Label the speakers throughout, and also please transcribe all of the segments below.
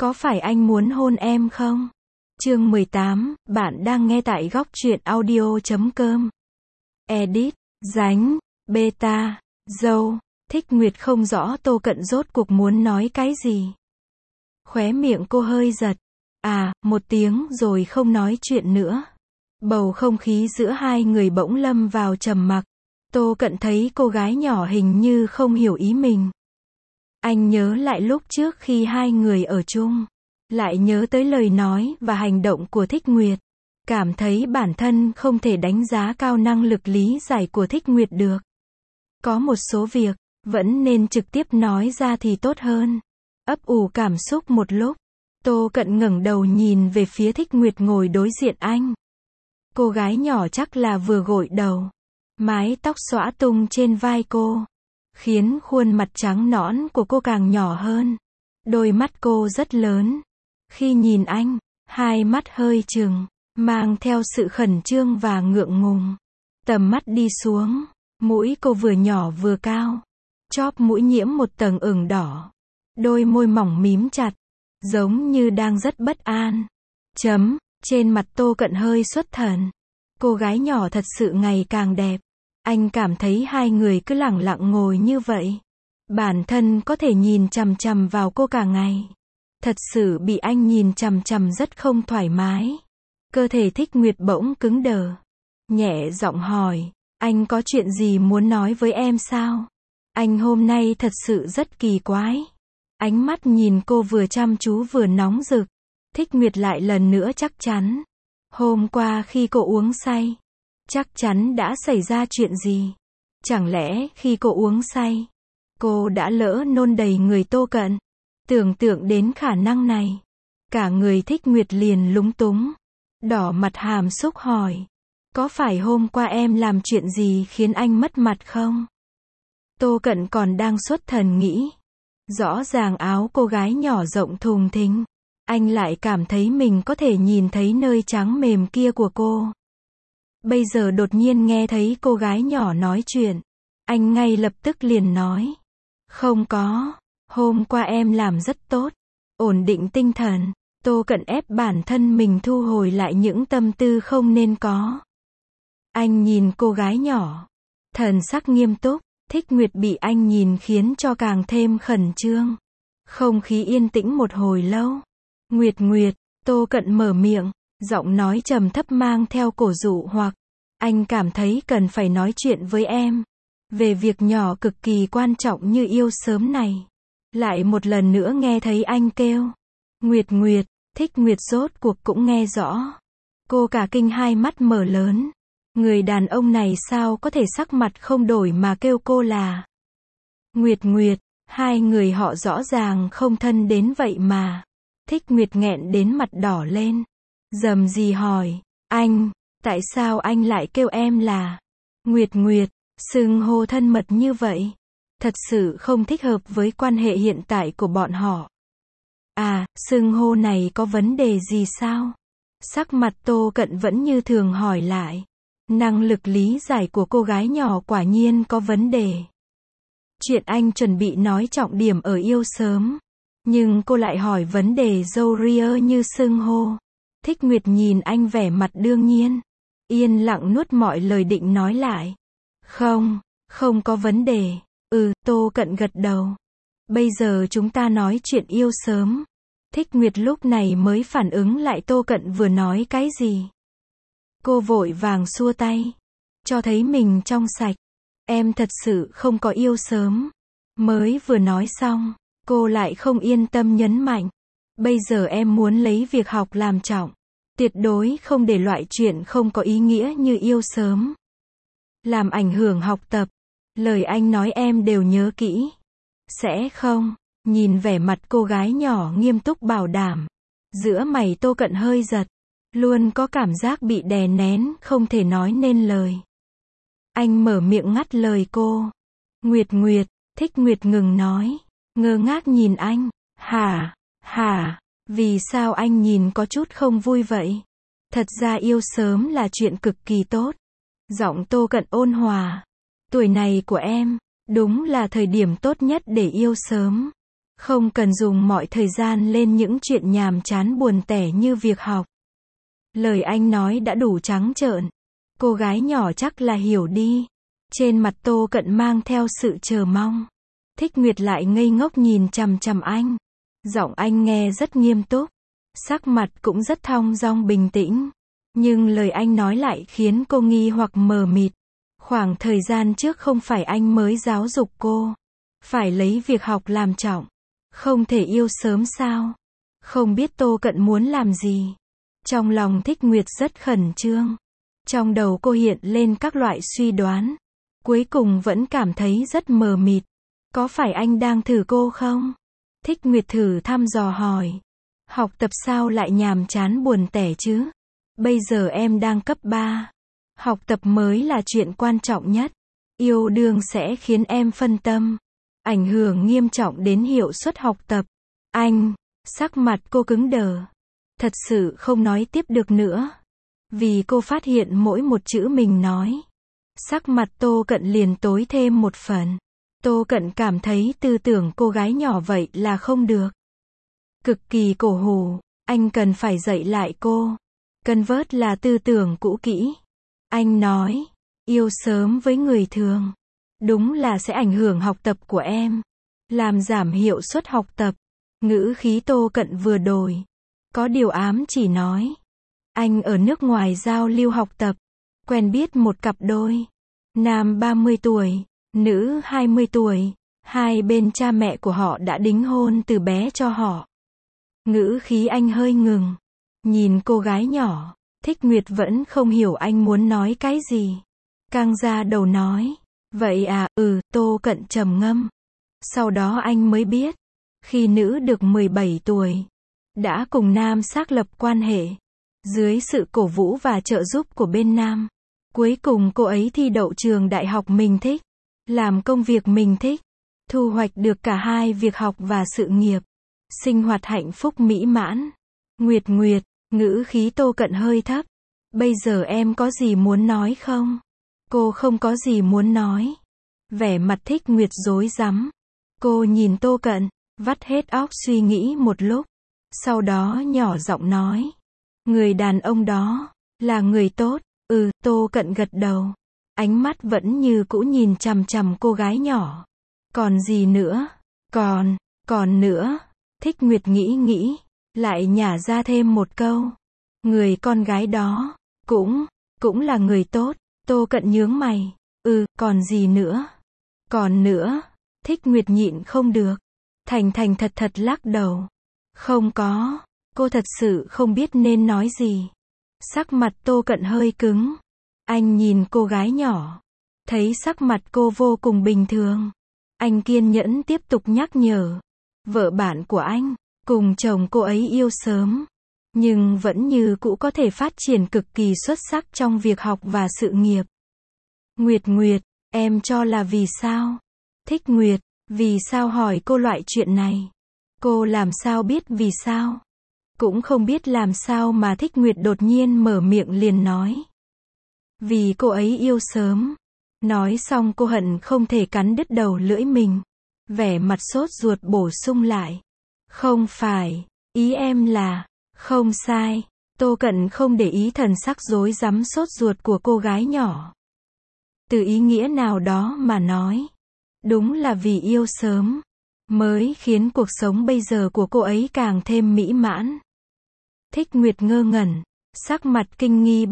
Speaker 1: Có phải anh muốn hôn em không? Chương 18, bạn đang nghe tại góc truyện audio.com. Edit, Dánh, Beta, Dâu, Thích Nguyệt không rõ Tô Cận rốt cuộc muốn nói cái gì. Khóe miệng cô hơi giật. Một tiếng rồi không nói chuyện nữa. Bầu không khí giữa hai người bỗng lâm vào trầm mặc. Tô Cận thấy cô gái nhỏ hình như không hiểu ý mình. Anh nhớ lại lúc trước khi hai người ở chung. Lại nhớ tới lời nói và hành động của Thích Nguyệt. Cảm thấy bản thân không thể đánh giá cao năng lực lý giải của Thích Nguyệt được. Có một số việc, vẫn nên trực tiếp nói ra thì tốt hơn. Ấp ủ cảm xúc một lúc. Tô Cận ngẩng đầu nhìn về phía Thích Nguyệt ngồi đối diện anh. Cô gái nhỏ chắc là vừa gội đầu. Mái tóc xõa tung trên vai cô. Khiến khuôn mặt trắng nõn của cô càng nhỏ hơn. Đôi mắt cô rất lớn. Khi nhìn anh, hai mắt hơi trừng, mang theo sự khẩn trương và ngượng ngùng. Tầm mắt đi xuống, mũi cô vừa nhỏ vừa cao. Chóp mũi nhiễm một tầng ửng đỏ. Đôi môi mỏng mím chặt, giống như đang rất bất an. Trên mặt Tô Cận hơi xuất thần. Cô gái nhỏ thật sự ngày càng đẹp. Anh cảm thấy hai người cứ lẳng lặng ngồi như vậy. Bản thân có thể nhìn chằm chằm vào cô cả ngày. Thật sự bị anh nhìn chằm chằm rất không thoải mái. Cơ thể Thích Nguyệt bỗng cứng đờ. Nhẹ giọng hỏi, anh có chuyện gì muốn nói với em sao? Anh hôm nay thật sự rất kỳ quái. Ánh mắt nhìn cô vừa chăm chú vừa nóng rực. Thích Nguyệt lại lần nữa chắc chắn. Hôm qua khi cô uống say, chắc chắn đã xảy ra chuyện gì? Chẳng lẽ khi cô uống say, cô đã lỡ nôn đầy người Tô Cận? Tưởng tượng đến khả năng này, cả người Thích Nguyệt liền lúng túng, đỏ mặt hàm xúc hỏi, có phải hôm qua em làm chuyện gì khiến anh mất mặt không? Tô Cận còn đang xuất thần nghĩ, rõ ràng áo cô gái nhỏ rộng thùng thình, anh lại cảm thấy mình có thể nhìn thấy nơi trắng mềm kia của cô. Bây giờ đột nhiên nghe thấy cô gái nhỏ nói chuyện, anh ngay lập tức liền nói, không có. Hôm qua em làm rất tốt. Ổn định tinh thần. Tô Cận ép bản thân mình thu hồi lại những tâm tư không nên có. Anh nhìn cô gái nhỏ. Thần sắc nghiêm túc. Thích Nguyệt bị anh nhìn khiến cho càng thêm khẩn trương. Không khí yên tĩnh một hồi lâu. Nguyệt Nguyệt. Tô Cận mở miệng. Giọng nói trầm thấp mang theo cổ dụ hoặc. Anh cảm thấy cần phải nói chuyện với em. Về việc nhỏ cực kỳ quan trọng như yêu sớm này. Lại một lần nữa nghe thấy anh kêu. Nguyệt Nguyệt, Thích Nguyệt rốt cuộc cũng nghe rõ. Cô cả kinh hai mắt mở lớn. Người đàn ông này sao có thể sắc mặt không đổi mà kêu cô là Nguyệt Nguyệt, hai người họ rõ ràng không thân đến vậy mà. Thích Nguyệt nghẹn đến mặt đỏ lên. Dầm gì hỏi, anh, tại sao anh lại kêu em là Nguyệt Nguyệt, xưng hô thân mật như vậy? Thật sự không thích hợp với quan hệ hiện tại của bọn họ. Xưng hô này có vấn đề gì sao? Sắc mặt Tô Cận vẫn như thường hỏi lại. Năng lực lý giải của cô gái nhỏ quả nhiên có vấn đề. Chuyện anh chuẩn bị nói trọng điểm ở yêu sớm. Nhưng cô lại hỏi vấn đề dâu ria như xưng hô. Thích Nguyệt nhìn anh vẻ mặt đương nhiên. Yên lặng nuốt mọi lời định nói lại. Không có vấn đề. Tô Cận gật đầu. Bây giờ chúng ta nói chuyện yêu sớm. Thích Nguyệt lúc này mới phản ứng lại Tô Cận vừa nói cái gì. Cô vội vàng xua tay. Cho thấy mình trong sạch. Em thật sự không có yêu sớm. Mới vừa nói xong, cô lại không yên tâm nhấn mạnh. Bây giờ em muốn lấy việc học làm trọng. Tuyệt đối không để loại chuyện không có ý nghĩa như yêu sớm làm ảnh hưởng học tập. Lời anh nói em đều nhớ kỹ. Sẽ không? Nhìn vẻ mặt cô gái nhỏ nghiêm túc bảo đảm. Giữa mày Tô Cận hơi giật. Luôn có cảm giác bị đè nén, không thể nói nên lời. Anh mở miệng ngắt lời cô. Nguyệt Nguyệt, Thích Nguyệt ngừng nói. Ngơ ngác nhìn anh. Hả? Vì sao anh nhìn có chút không vui vậy? Thật ra yêu sớm là chuyện cực kỳ tốt. Giọng Tô Cận ôn hòa. Tuổi này của em, đúng là thời điểm tốt nhất để yêu sớm. Không cần dùng mọi thời gian lên những chuyện nhàm chán buồn tẻ như việc học. Lời anh nói đã đủ trắng trợn. Cô gái nhỏ chắc là hiểu đi. Trên mặt Tô Cận mang theo sự chờ mong. Thích Nguyệt lại ngây ngốc nhìn chằm chằm anh. Giọng anh nghe rất nghiêm túc. Sắc mặt cũng rất thong dong bình tĩnh. Nhưng lời anh nói lại khiến cô nghi hoặc mờ mịt. Khoảng thời gian trước không phải anh mới giáo dục cô. Phải lấy việc học làm trọng. Không thể yêu sớm sao? Không biết Tô Cận muốn làm gì. Trong lòng Thích Nguyệt rất khẩn trương. Trong đầu cô hiện lên các loại suy đoán. Cuối cùng vẫn cảm thấy rất mờ mịt. Có phải anh đang thử cô không? Thích Nguyệt thử thăm dò hỏi. Học tập sao lại nhàm chán buồn tẻ chứ? Bây giờ em đang cấp 3. Học tập mới là chuyện quan trọng nhất. Yêu đương sẽ khiến em phân tâm. Ảnh hưởng nghiêm trọng đến hiệu suất học tập. Anh, sắc mặt cô cứng đờ. Thật sự không nói tiếp được nữa. Vì cô phát hiện mỗi một chữ mình nói. Sắc mặt Tô Cận liền tối thêm một phần. Tô Cận cảm thấy tư tưởng cô gái nhỏ vậy là không được. Cực kỳ cổ hủ, anh cần phải dạy lại cô. Convert là tư tưởng cũ kỹ. Anh nói, yêu sớm với người thường. Đúng là sẽ ảnh hưởng học tập của em. Làm giảm hiệu suất học tập. Ngữ khí Tô Cận vừa đổi. Có điều ám chỉ nói. Anh ở nước ngoài giao lưu học tập. Quen biết một cặp đôi. Nam 30 tuổi, nữ 20 tuổi. Hai bên cha mẹ của họ đã đính hôn từ bé cho họ. Ngữ khí anh hơi ngừng. Nhìn cô gái nhỏ. Thích Nguyệt vẫn không hiểu anh muốn nói cái gì. Căng ra đầu nói. Vậy à, Tô Cận trầm ngâm. Sau đó anh mới biết. Khi nữ được 17 tuổi. Đã cùng nam xác lập quan hệ. Dưới sự cổ vũ và trợ giúp của bên nam. Cuối cùng cô ấy thi đậu trường đại học mình thích. Làm công việc mình thích. Thu hoạch được cả hai việc học và sự nghiệp. Sinh hoạt hạnh phúc mỹ mãn. Nguyệt Nguyệt, ngữ khí Tô Cận hơi thấp. Bây giờ em có gì muốn nói không? Cô không có gì muốn nói. Vẻ mặt Thích Nguyệt rối rắm. Cô nhìn Tô Cận, vắt hết óc suy nghĩ một lúc. Sau đó nhỏ giọng nói. Người đàn ông đó, là người tốt. Tô Cận gật đầu. Ánh mắt vẫn như cũ nhìn chằm chằm cô gái nhỏ. Còn gì nữa? Còn nữa. Thích Nguyệt nghĩ. Lại nhả ra thêm một câu. Người con gái đó, cũng là người tốt. Tô Cận nhướng mày. Còn gì nữa? Còn nữa. Thích Nguyệt nhịn không được. Thành thật lắc đầu. Không có. Cô thật sự không biết nên nói gì. Sắc mặt Tô Cận hơi cứng. Anh nhìn cô gái nhỏ. Thấy sắc mặt cô vô cùng bình thường. Anh kiên nhẫn tiếp tục nhắc nhở. Vợ bạn của anh, cùng chồng cô ấy yêu sớm. Nhưng vẫn như cũ có thể phát triển cực kỳ xuất sắc trong việc học và sự nghiệp. Nguyệt, em cho là vì sao? Thích Nguyệt, vì sao hỏi cô loại chuyện này? Cô làm sao biết vì sao? Cũng không biết làm sao mà Thích Nguyệt đột nhiên mở miệng liền nói. Vì cô ấy yêu sớm. Nói xong cô hận không thể cắn đứt đầu lưỡi mình. Vẻ mặt sốt ruột bổ sung lại. Không phải, ý em là, không sai. Tô Cận không để ý thần sắc rối rắm sốt ruột của cô gái nhỏ. Từ ý nghĩa nào đó mà nói. Đúng là vì yêu sớm. Mới khiến cuộc sống bây giờ của cô ấy càng thêm mỹ mãn. Thích Nguyệt ngơ ngẩn. Sắc mặt kinh nghi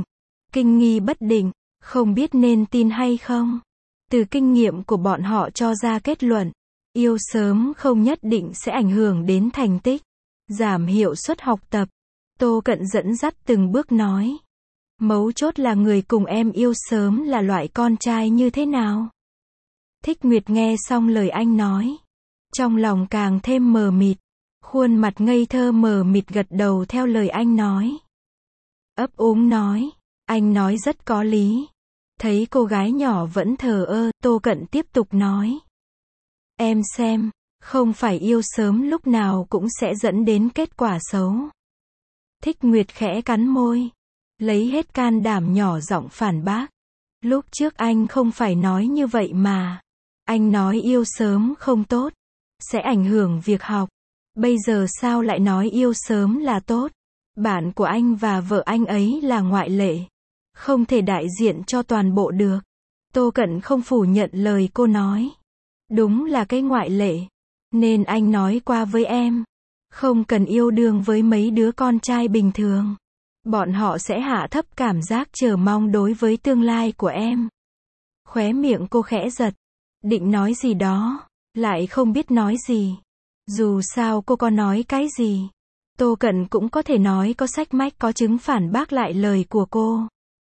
Speaker 1: bất định. Không biết nên tin hay không. Từ kinh nghiệm của bọn họ cho ra kết luận. Yêu sớm không nhất định sẽ ảnh hưởng đến thành tích. Giảm hiệu suất học tập. Tô Cận dẫn dắt từng bước nói. Mấu chốt là người cùng em yêu sớm là loại con trai như thế nào? Thích Nguyệt nghe xong lời anh nói. Trong lòng càng thêm mờ mịt. Khuôn mặt ngây thơ mờ mịt gật đầu theo lời anh nói. Ấp úng nói. Anh nói rất có lý. Thấy cô gái nhỏ vẫn thờ ơ, Tô Cận tiếp tục nói. Em xem, không phải yêu sớm lúc nào cũng sẽ dẫn đến kết quả xấu. Thích Nguyệt khẽ cắn môi. Lấy hết can đảm nhỏ giọng phản bác. Lúc trước anh không phải nói như vậy mà. Anh nói yêu sớm không tốt. sẽ ảnh hưởng việc học. Bây giờ sao lại nói yêu sớm là tốt? Bạn của anh và vợ anh ấy là ngoại lệ. Không thể đại diện cho toàn bộ được. Tô Cận không phủ nhận lời cô nói. Đúng là cái ngoại lệ. Nên anh nói qua với em. Không cần yêu đương với mấy đứa con trai bình thường. Bọn họ sẽ hạ thấp cảm giác chờ mong đối với tương lai của em. Khóe miệng cô khẽ giật. Định nói gì đó. Lại không biết nói gì. Dù sao cô có nói cái gì. Tô Cận cũng có thể nói có sách mách có chứng phản bác lại lời của cô.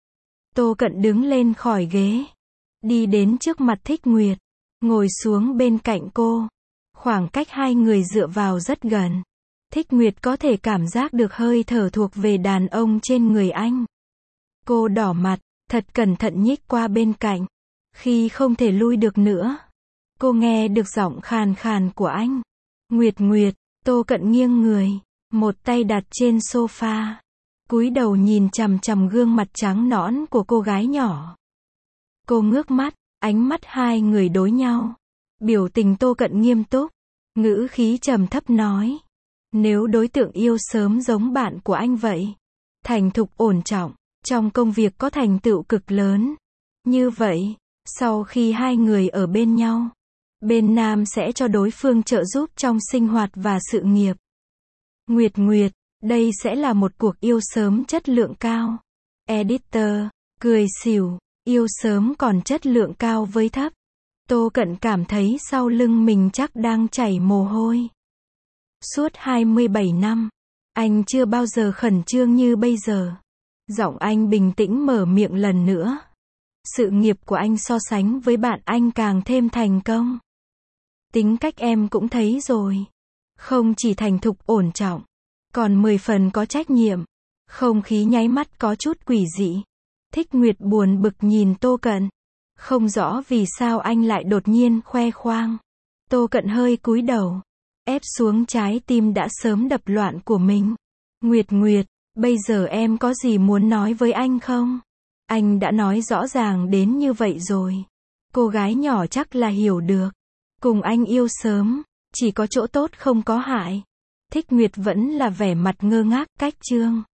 Speaker 1: Tô Cận đứng lên khỏi ghế. Đi đến trước mặt Thích Nguyệt. Ngồi xuống bên cạnh cô. Khoảng cách hai người dựa vào rất gần. Thích Nguyệt có thể cảm giác được hơi thở thuộc về đàn ông trên người anh. Cô đỏ mặt, thật cẩn thận nhích qua bên cạnh. Khi không thể lui được nữa, cô nghe được giọng khàn khàn của anh. Nguyệt Nguyệt, Tô Cận nghiêng người, một tay đặt trên sofa, cúi đầu nhìn chằm chằm gương mặt trắng nõn của cô gái nhỏ. Cô ngước mắt, ánh mắt hai người đối nhau. Biểu tình Tô Cận nghiêm túc, ngữ khí trầm thấp nói. Nếu đối tượng yêu sớm giống bạn của anh vậy, thành thục ổn trọng, trong công việc có thành tựu cực lớn. Như vậy, sau khi hai người ở bên nhau, bên nam sẽ cho đối phương trợ giúp trong sinh hoạt và sự nghiệp. Nguyệt Nguyệt, đây sẽ là một cuộc yêu sớm chất lượng cao. Editor, cười xỉu, yêu sớm còn chất lượng cao với thấp. Tô Cận cảm thấy sau lưng mình chắc đang chảy mồ hôi. Suốt 27 năm, anh chưa bao giờ khẩn trương như bây giờ. Giọng anh bình tĩnh mở miệng lần nữa. Sự nghiệp của anh so sánh với bạn anh càng thêm thành công. Tính cách em cũng thấy rồi. Không chỉ thành thục ổn trọng, còn 10 phần có trách nhiệm. Không khí nháy mắt có chút quỷ dị. Thích Nguyệt buồn bực nhìn Tô Cận. Không rõ vì sao anh lại đột nhiên khoe khoang. Tô Cận hơi cúi đầu, ép xuống trái tim đã sớm đập loạn của mình. Nguyệt Nguyệt, bây giờ em có gì muốn nói với anh không? Anh đã nói rõ ràng đến như vậy rồi. Cô gái nhỏ chắc là hiểu được. Cùng anh yêu sớm, chỉ có chỗ tốt không có hại. Thích Nguyệt vẫn là vẻ mặt ngơ ngác cách chương.